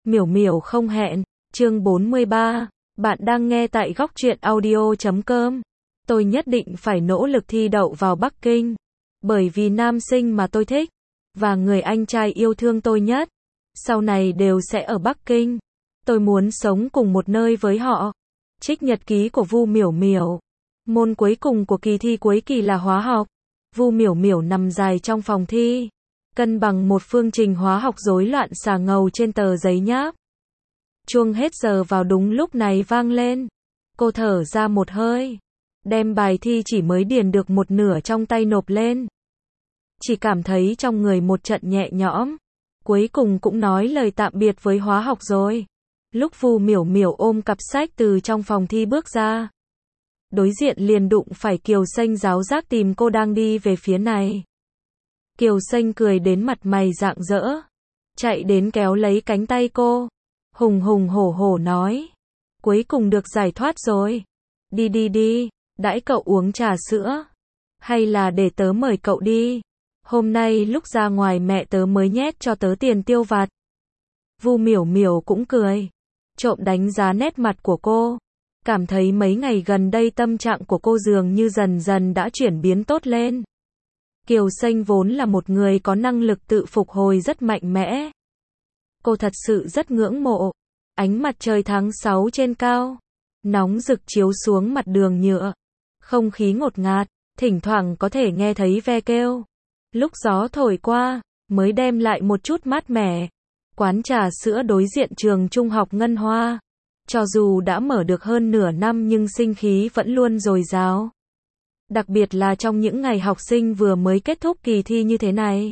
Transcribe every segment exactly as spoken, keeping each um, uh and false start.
Miểu miểu không hẹn, chương bốn mươi ba, bạn đang nghe tại góc truyện audio chấm com. Tôi nhất định phải nỗ lực thi đậu vào Bắc Kinh, bởi vì nam sinh mà tôi thích, và người anh trai yêu thương tôi nhất, sau này đều sẽ ở Bắc Kinh. Tôi muốn sống cùng một nơi với họ. Trích nhật ký của Vu Miểu Miểu. Môn cuối cùng của kỳ thi cuối kỳ là hóa học. Vu Miểu Miểu nằm dài trong phòng thi, cân bằng một phương trình hóa học rối loạn xà ngầu trên tờ giấy nháp. Chuông hết giờ vào đúng lúc này vang lên. Cô thở ra một hơi, đem bài thi chỉ mới điền được một nửa trong tay nộp lên. Chỉ cảm thấy trong người một trận nhẹ nhõm. Cuối cùng cũng nói lời tạm biệt với hóa học rồi. Lúc Vu Miểu Miểu ôm cặp sách từ trong phòng thi bước ra, đối diện liền đụng phải Kiều Xanh giáo giác tìm cô đang đi về phía này. Kiều Xanh cười đến mặt mày rạng rỡ, chạy đến kéo lấy cánh tay cô, hùng hùng hổ hổ nói, cuối cùng được giải thoát rồi. Đi đi đi, đãi cậu uống trà sữa, hay là để tớ mời cậu đi. Hôm nay lúc ra ngoài mẹ tớ mới nhét cho tớ tiền tiêu vặt. Vu Miểu Miểu cũng cười, trộm đánh giá nét mặt của cô, cảm thấy mấy ngày gần đây tâm trạng của cô dường như dần dần đã chuyển biến tốt lên. Kiều Xanh vốn là một người có năng lực tự phục hồi rất mạnh mẽ. Cô thật sự rất ngưỡng mộ. Ánh mặt trời tháng sáu trên cao, nóng rực chiếu xuống mặt đường nhựa. Không khí ngột ngạt, thỉnh thoảng có thể nghe thấy ve kêu. Lúc gió thổi qua, mới đem lại một chút mát mẻ. Quán trà sữa đối diện trường trung học Ngân Hoa. Cho dù đã mở được hơn nửa năm nhưng sinh khí vẫn luôn dồi dào. Đặc biệt là trong những ngày học sinh vừa mới kết thúc kỳ thi như thế này.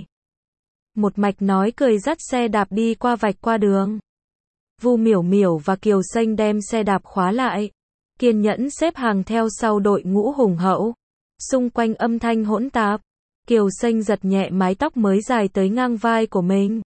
Một mạch nói cười dắt xe đạp đi qua vạch qua đường. Vu Miểu Miểu và Kiều Xanh đem xe đạp khóa lại, kiên nhẫn xếp hàng theo sau đội ngũ hùng hậu. Xung quanh âm thanh hỗn tạp, Kiều Xanh giật nhẹ mái tóc mới dài tới ngang vai của mình.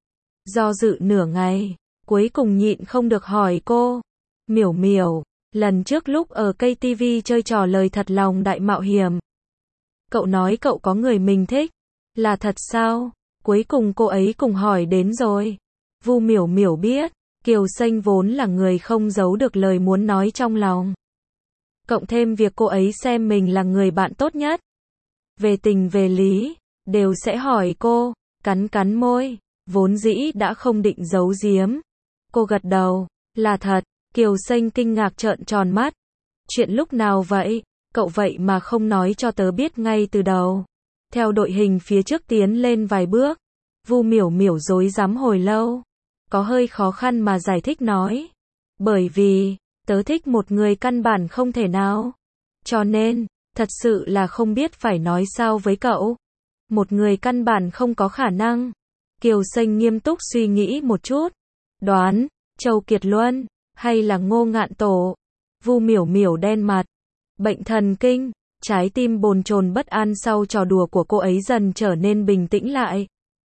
Do dự nửa ngày, cuối cùng nhịn không được hỏi cô, Miểu Miểu, lần trước lúc ở ca tê vê chơi trò lời thật lòng đại mạo hiểm, cậu nói cậu có người mình thích, là thật sao? Cuối cùng cô ấy cùng hỏi đến rồi. Vu Miểu Miểu biết, Kiều Xanh vốn là người không giấu được lời muốn nói trong lòng. Cộng thêm việc cô ấy xem mình là người bạn tốt nhất. Về tình về lý, đều sẽ hỏi cô, cắn cắn môi, vốn dĩ đã không định giấu giếm. Cô gật đầu, là thật. Kiều Xanh kinh ngạc trợn tròn mắt. Chuyện lúc nào vậy? Cậu vậy mà không nói cho tớ biết ngay từ đầu. Theo đội hình phía trước tiến lên vài bước, Vu Miểu Miểu rối rắm hồi lâu, có hơi khó khăn mà giải thích nói. Bởi vì, tớ thích một người căn bản không thể nào. Cho nên, thật sự là không biết phải nói sao với cậu. Một người căn bản không có khả năng. Kiều Xanh nghiêm túc suy nghĩ một chút. Đoán, Châu Kiệt Luân, hay là Ngô Ngạn Tổ. Vu Miểu Miểu đen mặt. Bệnh thần kinh, trái tim bồn chồn bất an sau trò đùa của cô ấy dần trở nên bình tĩnh lại.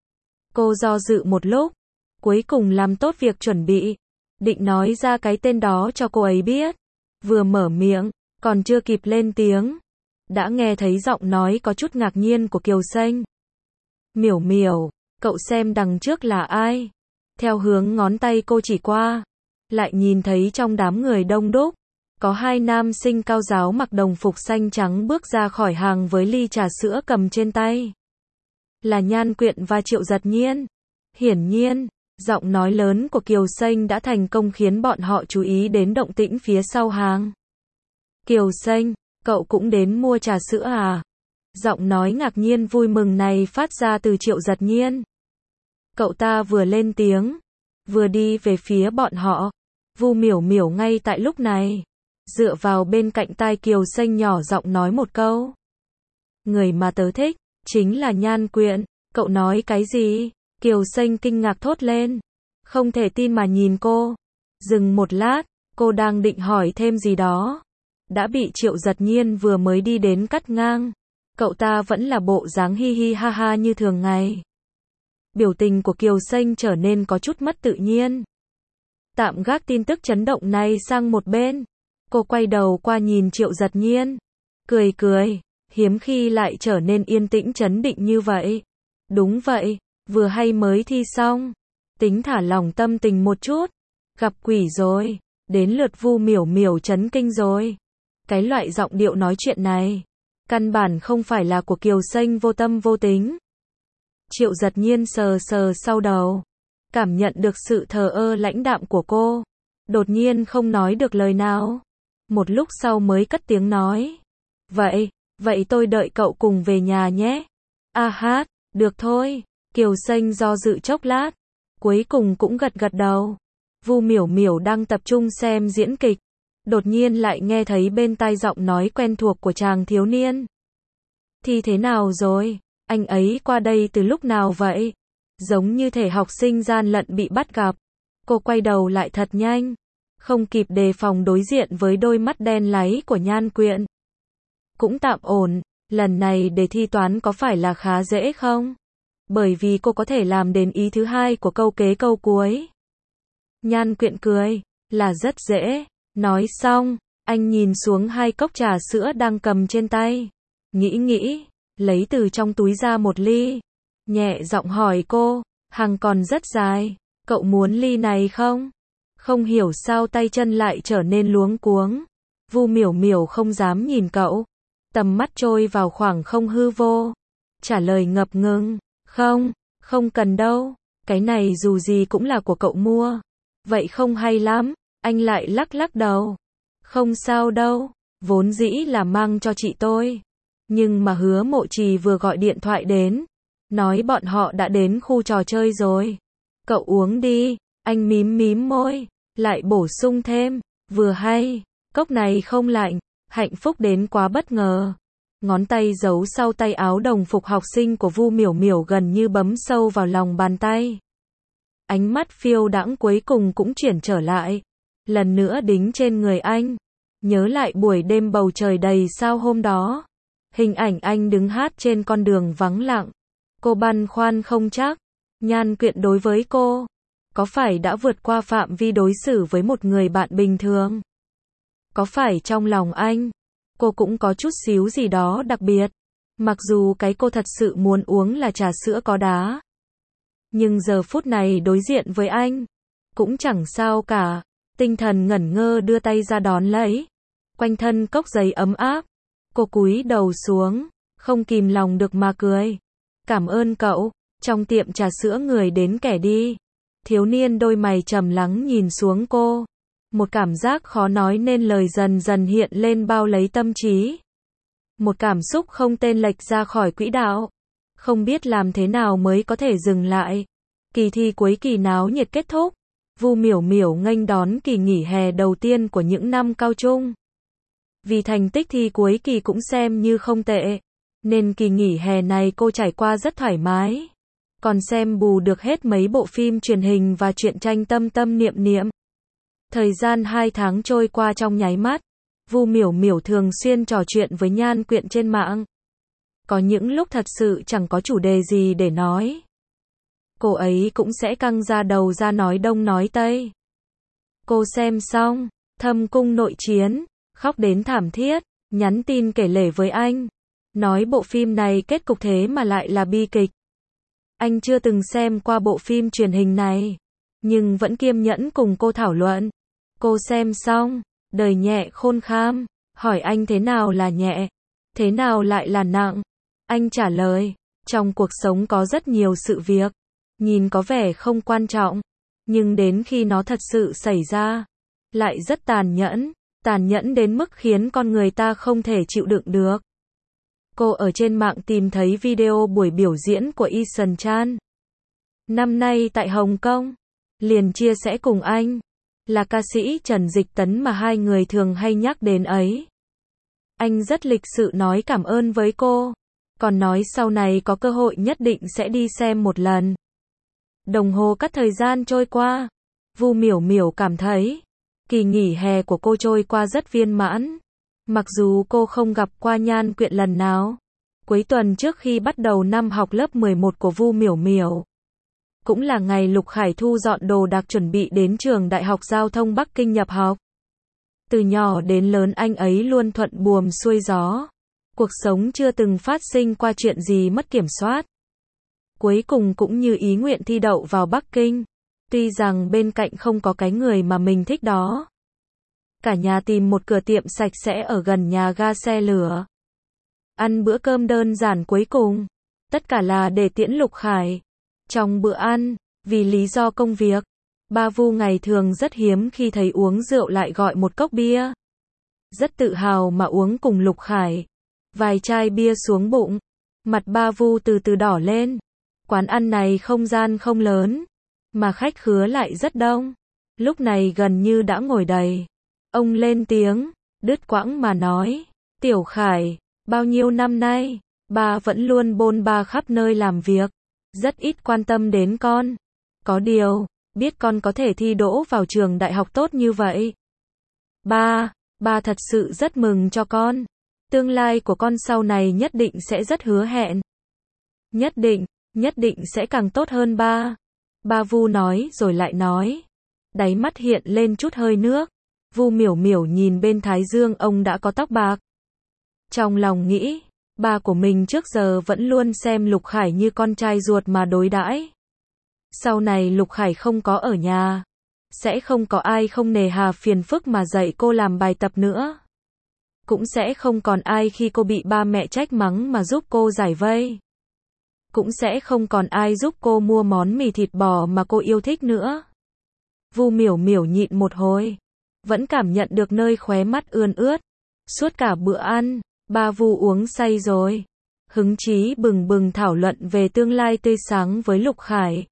Cô do dự một lúc, cuối cùng làm tốt việc chuẩn bị, định nói ra cái tên đó cho cô ấy biết. Vừa mở miệng, còn chưa kịp lên tiếng, đã nghe thấy giọng nói có chút ngạc nhiên của Kiều Xanh. Miểu Miểu, cậu xem đằng trước là ai? Theo hướng ngón tay cô chỉ qua, lại nhìn thấy trong đám người đông đúc, có hai nam sinh cao giáo mặc đồng phục xanh trắng bước ra khỏi hàng với ly trà sữa cầm trên tay. Là Nhan Quyện và Triệu Giật Nhiên. Hiển nhiên, giọng nói lớn của Kiều Xanh đã thành công khiến bọn họ chú ý đến động tĩnh phía sau hàng. Kiều Xanh, cậu cũng đến mua trà sữa à? Giọng nói ngạc nhiên vui mừng này phát ra từ Triệu Giật Nhiên. Cậu ta vừa lên tiếng, vừa đi về phía bọn họ. Vu Miểu Miểu ngay tại lúc này, dựa vào bên cạnh tai Kiều Xanh nhỏ giọng nói một câu. Người mà tớ thích, chính là Nhan Quyện. Cậu nói cái gì? Kiều Xanh kinh ngạc thốt lên, không thể tin mà nhìn cô. Dừng một lát, cô đang định hỏi thêm gì đó, đã bị Triệu Giật Nhiên vừa mới đi đến cắt ngang. Cậu ta vẫn là bộ dáng hi hi ha ha như thường ngày. Biểu tình của Kiều Xanh trở nên có chút mất tự nhiên. Tạm gác tin tức chấn động này sang một bên, cô quay đầu qua nhìn Triệu Giật Nhiên, cười cười, hiếm khi lại trở nên yên tĩnh trấn định như vậy. Đúng vậy, vừa hay mới thi xong, tính thả lỏng tâm tình một chút. Gặp quỷ rồi, đến lượt Vu Miểu Miểu chấn kinh rồi. Cái loại giọng điệu nói chuyện này, căn bản không phải là của Kiều Xanh vô tâm vô tính. Triệu Giật Nhiên sờ sờ sau đầu, cảm nhận được sự thờ ơ lãnh đạm của cô, đột nhiên không nói được lời nào. Một lúc sau mới cất tiếng nói, vậy, vậy tôi đợi cậu cùng về nhà nhé. A hát, được thôi. Kiều Xanh do dự chốc lát, cuối cùng cũng gật gật đầu. Vu Miểu Miểu đang tập trung xem diễn kịch, đột nhiên lại nghe thấy bên tai giọng nói quen thuộc của chàng thiếu niên. Thì thế nào rồi, anh ấy qua đây từ lúc nào vậy? Giống như thể học sinh gian lận bị bắt gặp. Cô quay đầu lại thật nhanh, không kịp đề phòng đối diện với đôi mắt đen láy của Nhan Quyện. Cũng tạm ổn, lần này đề thi toán có phải là khá dễ không? Bởi vì cô có thể làm đến ý thứ hai của câu kế câu cuối. Nhan Quyện cười, là rất dễ. Nói xong, anh nhìn xuống hai cốc trà sữa đang cầm trên tay. Nghĩ nghĩ, lấy từ trong túi ra một ly. Nhẹ giọng hỏi cô, hàng còn rất dài, cậu muốn ly này không? Không hiểu sao tay chân lại trở nên luống cuống. Vu Miểu Miểu không dám nhìn cậu, tầm mắt trôi vào khoảng không hư vô. Trả lời ngập ngừng, không, không cần đâu, cái này dù gì cũng là của cậu mua. Vậy không hay lắm, anh lại lắc lắc đầu. Không sao đâu, vốn dĩ là mang cho chị tôi. Nhưng mà Hứa Mộ Trì vừa gọi điện thoại đến, nói bọn họ đã đến khu trò chơi rồi. Cậu uống đi, anh mím mím môi, lại bổ sung thêm, vừa hay, cốc này không lạnh, hạnh phúc đến quá bất ngờ. Ngón tay giấu sau tay áo đồng phục học sinh của Vu Miểu Miểu gần như bấm sâu vào lòng bàn tay. Ánh mắt phiêu đãng cuối cùng cũng chuyển trở lại, lần nữa đính trên người anh. Nhớ lại buổi đêm bầu trời đầy sao hôm đó, hình ảnh anh đứng hát trên con đường vắng lặng. Cô băn khoăn không chắc, Nhan Quyện đối với cô, có phải đã vượt qua phạm vi đối xử với một người bạn bình thường? Có phải trong lòng anh, cô cũng có chút xíu gì đó đặc biệt? Mặc dù cái cô thật sự muốn uống là trà sữa có đá. Nhưng giờ phút này đối diện với anh, cũng chẳng sao cả. Tinh thần ngẩn ngơ đưa tay ra đón lấy. Quanh thân cốc giấy ấm áp. Cô cúi đầu xuống, không kìm lòng được mà cười. Cảm ơn cậu. Trong tiệm trà sữa người đến kẻ đi. Thiếu niên đôi mày trầm lắng nhìn xuống cô. Một cảm giác khó nói nên lời dần dần hiện lên bao lấy tâm trí. Một cảm xúc không tên lệch ra khỏi quỹ đạo. Không biết làm thế nào mới có thể dừng lại. Kỳ thi cuối kỳ náo nhiệt kết thúc. Vu Miểu Miểu nghênh đón kỳ nghỉ hè đầu tiên của những năm cao trung. Vì thành tích thi cuối kỳ cũng xem như không tệ, nên kỳ nghỉ hè này cô trải qua rất thoải mái. Còn xem bù được hết mấy bộ phim truyền hình và truyện tranh tâm tâm niệm niệm. Thời gian hai tháng trôi qua trong nháy mắt. Vu Miểu Miểu thường xuyên trò chuyện với Nhan Quyện trên mạng. Có những lúc thật sự chẳng có chủ đề gì để nói. Cô ấy cũng sẽ căng ra đầu ra nói đông nói tây. Cô xem xong Thâm Cung Nội Chiến, khóc đến thảm thiết, nhắn tin kể lể với anh. Nói bộ phim này kết cục thế mà lại là bi kịch. Anh chưa từng xem qua bộ phim truyền hình này, nhưng vẫn kiên nhẫn cùng cô thảo luận. Cô xem xong, đời nhẹ khôn kham, hỏi anh thế nào là nhẹ, thế nào lại là nặng. Anh trả lời, trong cuộc sống có rất nhiều sự việc, nhìn có vẻ không quan trọng, nhưng đến khi nó thật sự xảy ra, lại rất tàn nhẫn, tàn nhẫn đến mức khiến con người ta không thể chịu đựng được. Cô ở trên mạng tìm thấy video buổi biểu diễn của Eason Chan. Năm nay tại Hồng Kông, liền chia sẻ cùng anh, là ca sĩ Trần Dịch Tấn mà hai người thường hay nhắc đến ấy. Anh rất lịch sự nói cảm ơn với cô, còn nói sau này có cơ hội nhất định sẽ đi xem một lần. Đồng hồ cắt thời gian trôi qua, Vu Miểu Miểu cảm thấy, kỳ nghỉ hè của cô trôi qua rất viên mãn. Mặc dù cô không gặp qua Nhan Quyện lần nào, cuối tuần trước khi bắt đầu năm học lớp mười một của Vu Miểu Miểu, cũng là ngày Lục Khải Thu dọn đồ đạc chuẩn bị đến trường Đại học Giao thông Bắc Kinh nhập học. Từ nhỏ đến lớn anh ấy luôn thuận buồm xuôi gió. Cuộc sống chưa từng phát sinh qua chuyện gì mất kiểm soát. Cuối cùng cũng như ý nguyện thi đậu vào Bắc Kinh. Tuy rằng bên cạnh không có cái người mà mình thích đó. Cả nhà tìm một cửa tiệm sạch sẽ ở gần nhà ga xe lửa. Ăn bữa cơm đơn giản cuối cùng. Tất cả là để tiễn Lục Khải. Trong bữa ăn, vì lý do công việc, ba Vu ngày thường rất hiếm khi thấy uống rượu lại gọi một cốc bia. Rất tự hào mà uống cùng Lục Khải. Vài chai bia xuống bụng, mặt ba Vu từ từ đỏ lên. Quán ăn này không gian không lớn, mà khách khứa lại rất đông. Lúc này gần như đã ngồi đầy. Ông lên tiếng, đứt quãng mà nói, Tiểu Khải, bao nhiêu năm nay, ba vẫn luôn bôn ba khắp nơi làm việc, rất ít quan tâm đến con. Có điều, biết con có thể thi đỗ vào trường đại học tốt như vậy. Ba, ba thật sự rất mừng cho con. Tương lai của con sau này nhất định sẽ rất hứa hẹn. Nhất định, nhất định sẽ càng tốt hơn ba. Ba Vu nói rồi lại nói. Đáy mắt hiện lên chút hơi nước. Vu Miểu Miểu nhìn bên thái dương ông đã có tóc bạc. Trong lòng nghĩ, ba của mình trước giờ vẫn luôn xem Lục Khải như con trai ruột mà đối đãi. Sau này Lục Khải không có ở nhà, sẽ không có ai không nề hà phiền phức mà dạy cô làm bài tập nữa. Cũng sẽ không còn ai khi cô bị ba mẹ trách mắng mà giúp cô giải vây. Cũng sẽ không còn ai giúp cô mua món mì thịt bò mà cô yêu thích nữa. Vu Miểu Miểu nhịn một hồi, vẫn cảm nhận được nơi khóe mắt ươn ướt. Suốt cả bữa ăn, ba Vu uống say rồi. Hứng chí bừng bừng thảo luận về tương lai tươi sáng với Lục Khải.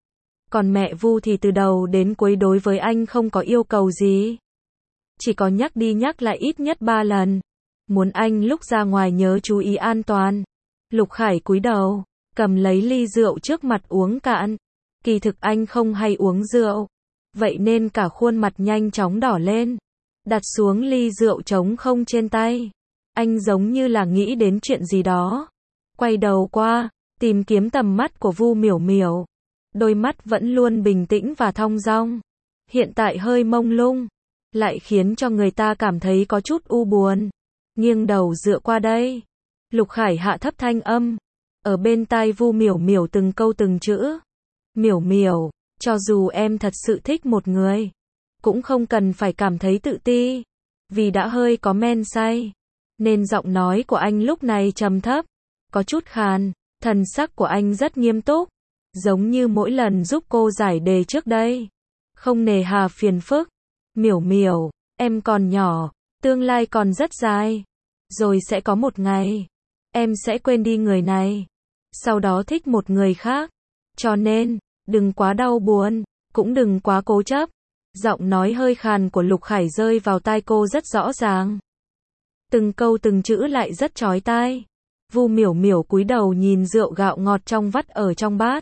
Còn mẹ Vu thì từ đầu đến cuối đối với anh không có yêu cầu gì. Chỉ có nhắc đi nhắc lại ít nhất ba lần. Muốn anh lúc ra ngoài nhớ chú ý an toàn. Lục Khải cúi đầu, cầm lấy ly rượu trước mặt uống cạn. Kỳ thực anh không hay uống rượu. Vậy nên cả khuôn mặt nhanh chóng đỏ lên. Đặt xuống ly rượu trống không trên tay. Anh giống như là nghĩ đến chuyện gì đó. Quay đầu qua, tìm kiếm tầm mắt của Vu Miểu Miểu. Đôi mắt vẫn luôn bình tĩnh và thong dong. Hiện tại hơi mông lung. Lại khiến cho người ta cảm thấy có chút u buồn. Nghiêng đầu dựa qua đây. Lục Khải hạ thấp thanh âm. Ở bên tai Vu Miểu Miểu từng câu từng chữ. Miểu Miểu, cho dù em thật sự thích một người, cũng không cần phải cảm thấy tự ti. Vì đã hơi có men say, nên giọng nói của anh lúc này trầm thấp, có chút khàn. Thần sắc của anh rất nghiêm túc, giống như mỗi lần giúp cô giải đề trước đây. Không nề hà phiền phức. Miểu Miểu, em còn nhỏ, tương lai còn rất dài. Rồi sẽ có một ngày, em sẽ quên đi người này. Sau đó thích một người khác. Cho nên, đừng quá đau buồn, cũng đừng quá cố chấp. Giọng nói hơi khàn của Lục Khải rơi vào tai cô rất rõ ràng. Từng câu từng chữ lại rất chói tai. Vu Miểu Miểu cúi đầu nhìn rượu gạo ngọt trong vắt ở trong bát.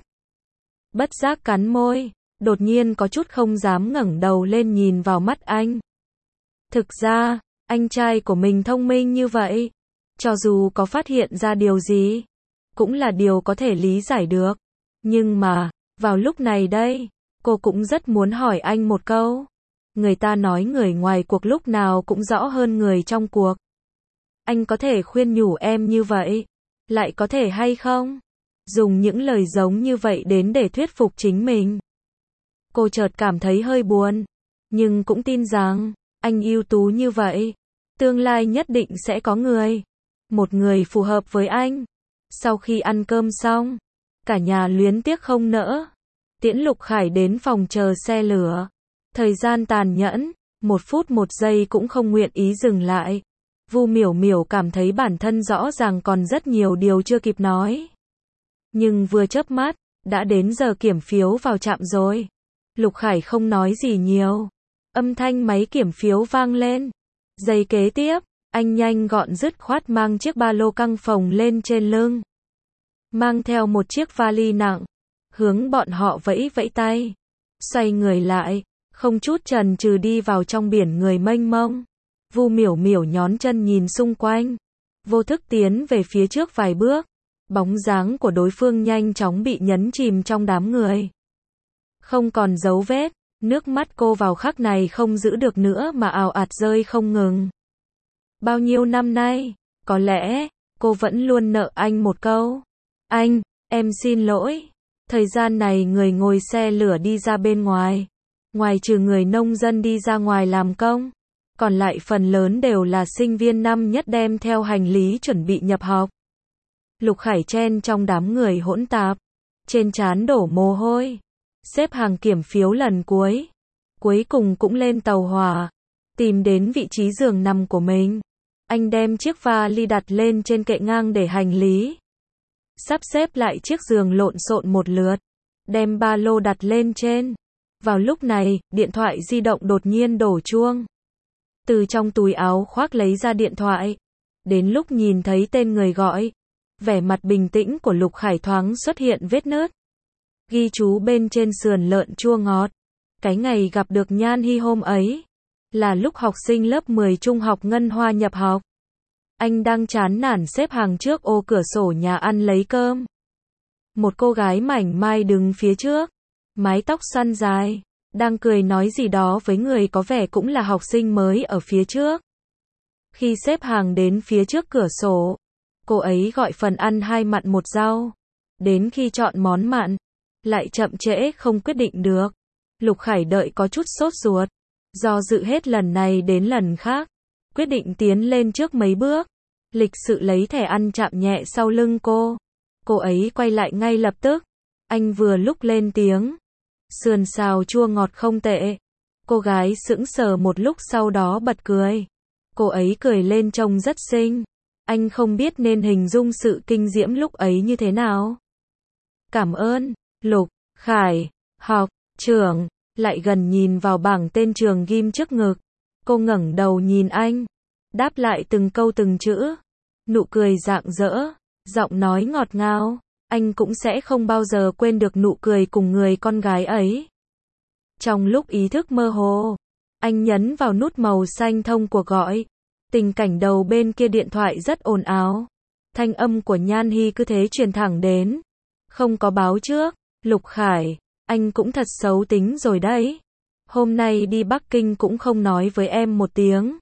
Bất giác cắn môi, đột nhiên có chút không dám ngẩng đầu lên nhìn vào mắt anh. Thực ra, anh trai của mình thông minh như vậy, cho dù có phát hiện ra điều gì, cũng là điều có thể lý giải được. Nhưng mà, vào lúc này đây, cô cũng rất muốn hỏi anh một câu. Người ta nói người ngoài cuộc lúc nào cũng rõ hơn người trong cuộc. Anh có thể khuyên nhủ em như vậy, lại có thể hay không? Dùng những lời giống như vậy đến để thuyết phục chính mình. Cô chợt cảm thấy hơi buồn, nhưng cũng tin rằng, anh ưu tú như vậy, tương lai nhất định sẽ có người. Một người phù hợp với anh. Sau khi ăn cơm xong, cả nhà luyến tiếc không nỡ tiễn Lục Khải đến phòng chờ xe lửa. Thời gian tàn nhẫn, một phút một giây cũng không nguyện ý dừng lại. Vu Miểu Miểu cảm thấy bản thân rõ ràng còn rất nhiều điều chưa kịp nói. Nhưng vừa chớp mắt, đã đến giờ kiểm phiếu vào trạm rồi. Lục Khải không nói gì nhiều. Âm thanh máy kiểm phiếu vang lên. Giây kế tiếp, anh nhanh gọn dứt khoát mang chiếc ba lô căng phồng lên trên lưng. Mang theo một chiếc vali nặng. Hướng bọn họ vẫy vẫy tay. Xoay người lại, không chút chần chừ đi vào trong biển người mênh mông. Vu Miểu Miểu nhón chân nhìn xung quanh. Vô thức tiến về phía trước vài bước. Bóng dáng của đối phương nhanh chóng bị nhấn chìm trong đám người. Không còn dấu vết, nước mắt cô vào khắc này không giữ được nữa mà ào ạt rơi không ngừng. Bao nhiêu năm nay, có lẽ, cô vẫn luôn nợ anh một câu. Anh, em xin lỗi. Thời gian này người ngồi xe lửa đi ra bên ngoài. Ngoài trừ người nông dân đi ra ngoài làm công, còn lại phần lớn đều là sinh viên năm nhất đem theo hành lý chuẩn bị nhập học. Lục Khải chen trong đám người hỗn tạp, trên trán đổ mồ hôi, xếp hàng kiểm phiếu lần cuối. Cuối cùng cũng lên tàu hỏa, tìm đến vị trí giường nằm của mình. Anh đem chiếc vali đặt lên trên kệ ngang để hành lý. Sắp xếp lại chiếc giường lộn xộn một lượt, đem ba lô đặt lên trên. Vào lúc này, điện thoại di động đột nhiên đổ chuông. Từ trong túi áo khoác lấy ra điện thoại. Đến lúc nhìn thấy tên người gọi, vẻ mặt bình tĩnh của Lục Khải thoáng xuất hiện vết nứt. Ghi chú bên trên sườn lợn chua ngọt. Cái ngày gặp được Nhan Hi hôm ấy, là lúc học sinh lớp mười trung học Ngân Hoa nhập học. Anh đang chán nản xếp hàng trước ô cửa sổ nhà ăn lấy cơm. Một cô gái mảnh mai đứng phía trước, mái tóc xoăn dài, đang cười nói gì đó với người có vẻ cũng là học sinh mới ở phía trước. Khi xếp hàng đến phía trước cửa sổ, cô ấy gọi phần ăn hai mặn một rau. Đến khi chọn món mặn, lại chậm trễ không quyết định được. Lục Khải đợi có chút sốt ruột, do dự hết lần này đến lần khác, quyết định tiến lên trước mấy bước, lịch sự lấy thẻ ăn chạm nhẹ sau lưng cô. Cô ấy quay lại ngay lập tức. Anh vừa lúc lên tiếng, sườn xào chua ngọt không tệ. Cô gái sững sờ một lúc sau đó bật cười. Cô ấy cười lên trông rất xinh. Anh không biết nên hình dung sự kinh diễm lúc ấy như thế nào. Cảm ơn. Lục Khải, học trưởng, lại gần nhìn vào bảng tên trường ghim trước ngực. Cô ngẩng đầu nhìn anh, đáp lại từng câu từng chữ. Nụ cười rạng rỡ, giọng nói ngọt ngào. Anh cũng sẽ không bao giờ quên được nụ cười cùng người con gái ấy. Trong lúc ý thức mơ hồ, anh nhấn vào nút màu xanh thông cuộc gọi. Tình cảnh đầu bên kia điện thoại rất ồn ào. Thanh âm của Nhan Hi cứ thế truyền thẳng đến. Không có báo trước. Lục Khải, anh cũng thật xấu tính rồi đấy. Hôm nay đi Bắc Kinh cũng không nói với em một tiếng.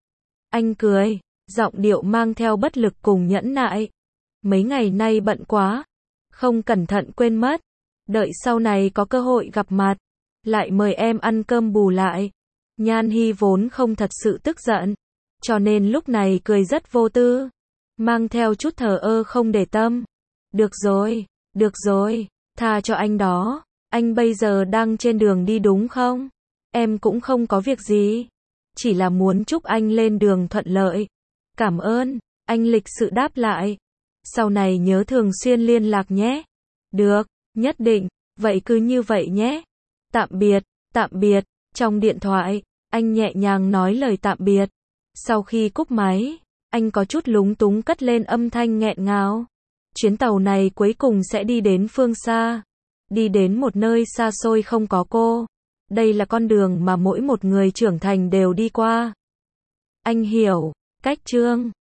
Anh cười, giọng điệu mang theo bất lực cùng nhẫn nại. Mấy ngày nay bận quá, không cẩn thận quên mất. Đợi sau này có cơ hội gặp mặt, lại mời em ăn cơm bù lại. Nhan Hi vốn không thật sự tức giận, cho nên lúc này cười rất vô tư, mang theo chút thờ ơ không để tâm. Được rồi, được rồi, tha cho anh đó. Anh bây giờ đang trên đường đi đúng không? Em cũng không có việc gì, chỉ là muốn chúc anh lên đường thuận lợi. Cảm ơn. Anh lịch sự đáp lại. Sau này nhớ thường xuyên liên lạc nhé. Được, nhất định. Vậy cứ như vậy nhé. Tạm biệt, tạm biệt. Trong điện thoại, anh nhẹ nhàng nói lời tạm biệt. Sau khi cúp máy, anh có chút lúng túng cất lên âm thanh nghẹn ngào. Chuyến tàu này cuối cùng sẽ đi đến phương xa. Đi đến một nơi xa xôi không có cô. Đây là con đường mà mỗi một người trưởng thành đều đi qua. Anh hiểu. Cách chương